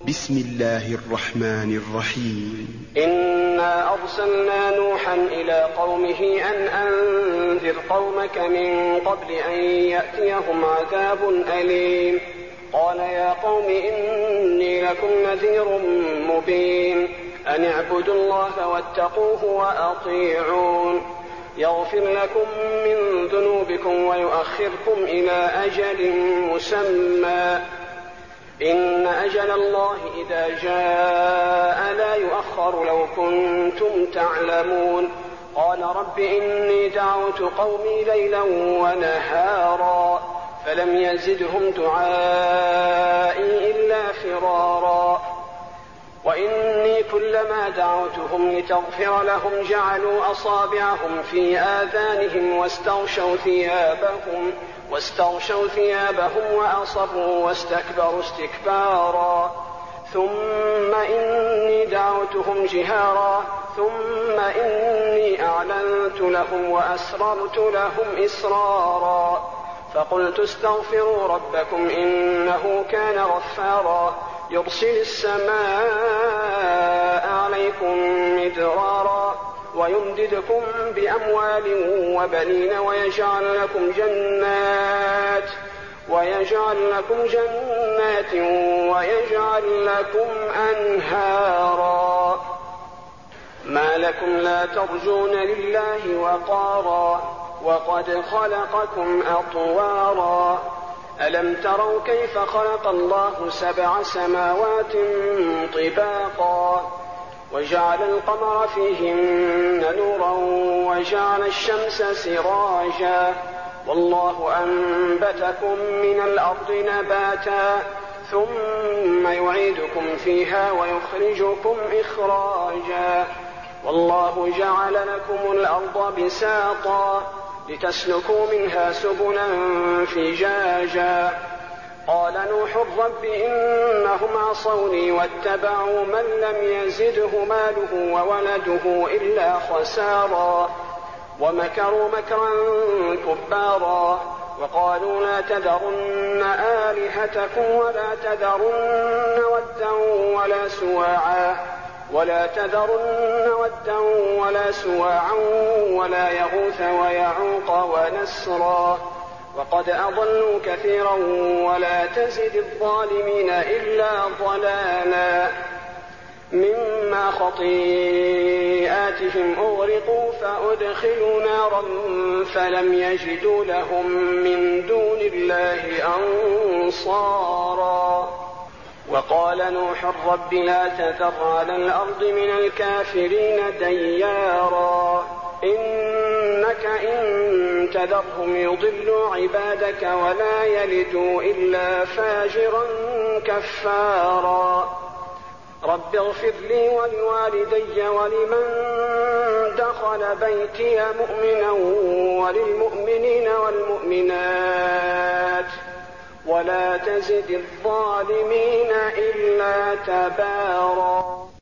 بسم الله الرحمن الرحيم. إنا أرسلنا نوحا إلى قومه أن أنذر قومك من قبل أن يأتيهم عذاب أليم. قال يا قوم إني لكم نذير مبين أن اعبدوا الله واتقوه وأطيعون يغفر لكم من ذنوبكم ويؤخركم إلى أجل مسمى إن أجل الله إذا جاء لا يؤخر لو كنتم تعلمون. قال رب إني دعوت قومي ليلا ونهارا فلم يزدهم دعائي إلا فرارا وإني كلما دعوتهم لتغفر لهم جعلوا أصابعهم في آذانهم واستغشوا ثيابهم وأصروا واستكبروا استكبارا ثم إني دعوتهم جهارا ثم إني أعلنت لهم وأسررت لهم إسرارا فقلت استغفروا ربكم إنه كان غفارا يرسل السماء عليكم مدرارا ويمددكم بأموال وبنين ويجعل لكم جنات ويجعل لكم أنهارا ما لكم لا ترجون لله وقارا وقد خلقكم أطوارا ألم تروا كيف خلق الله 7 سماوات طباقا وجعل القمر فيهن نورا وجعل الشمس سراجا والله أنبتكم من الأرض نباتا ثم يعيدكم فيها ويخرجكم إخراجا والله جعل لكم الأرض بساطا لتسلكوا منها سبلا فجاجا قال نوح رب إنهم عصوني واتبعوا من لم يزده ماله وولده إلا خسارا ومكروا مكرا كبارا وقالوا لا تذرن آلهتكم ولا تذرن ودا ولا سواعا ولا يغوث ويعوق ونسرا وقد أضلوا كثيرا ولا تزد الظالمين إلا ضلالا مما خطيئاتهم أغرقوا فأدخلوا نارا فلم يجدوا لهم من دون الله أنصارا وقال نوح رب لا تذر على الأرض من الكافرين ديارا إنك إن تذرهم يضلوا عبادك ولا يلدوا إلا فاجرا كفارا رب اغفر لي ولوالدي ولمن دخل بيتي مؤمنا وللمؤمنين والمؤمنات ولا تزد الظالمين إلا تبارا.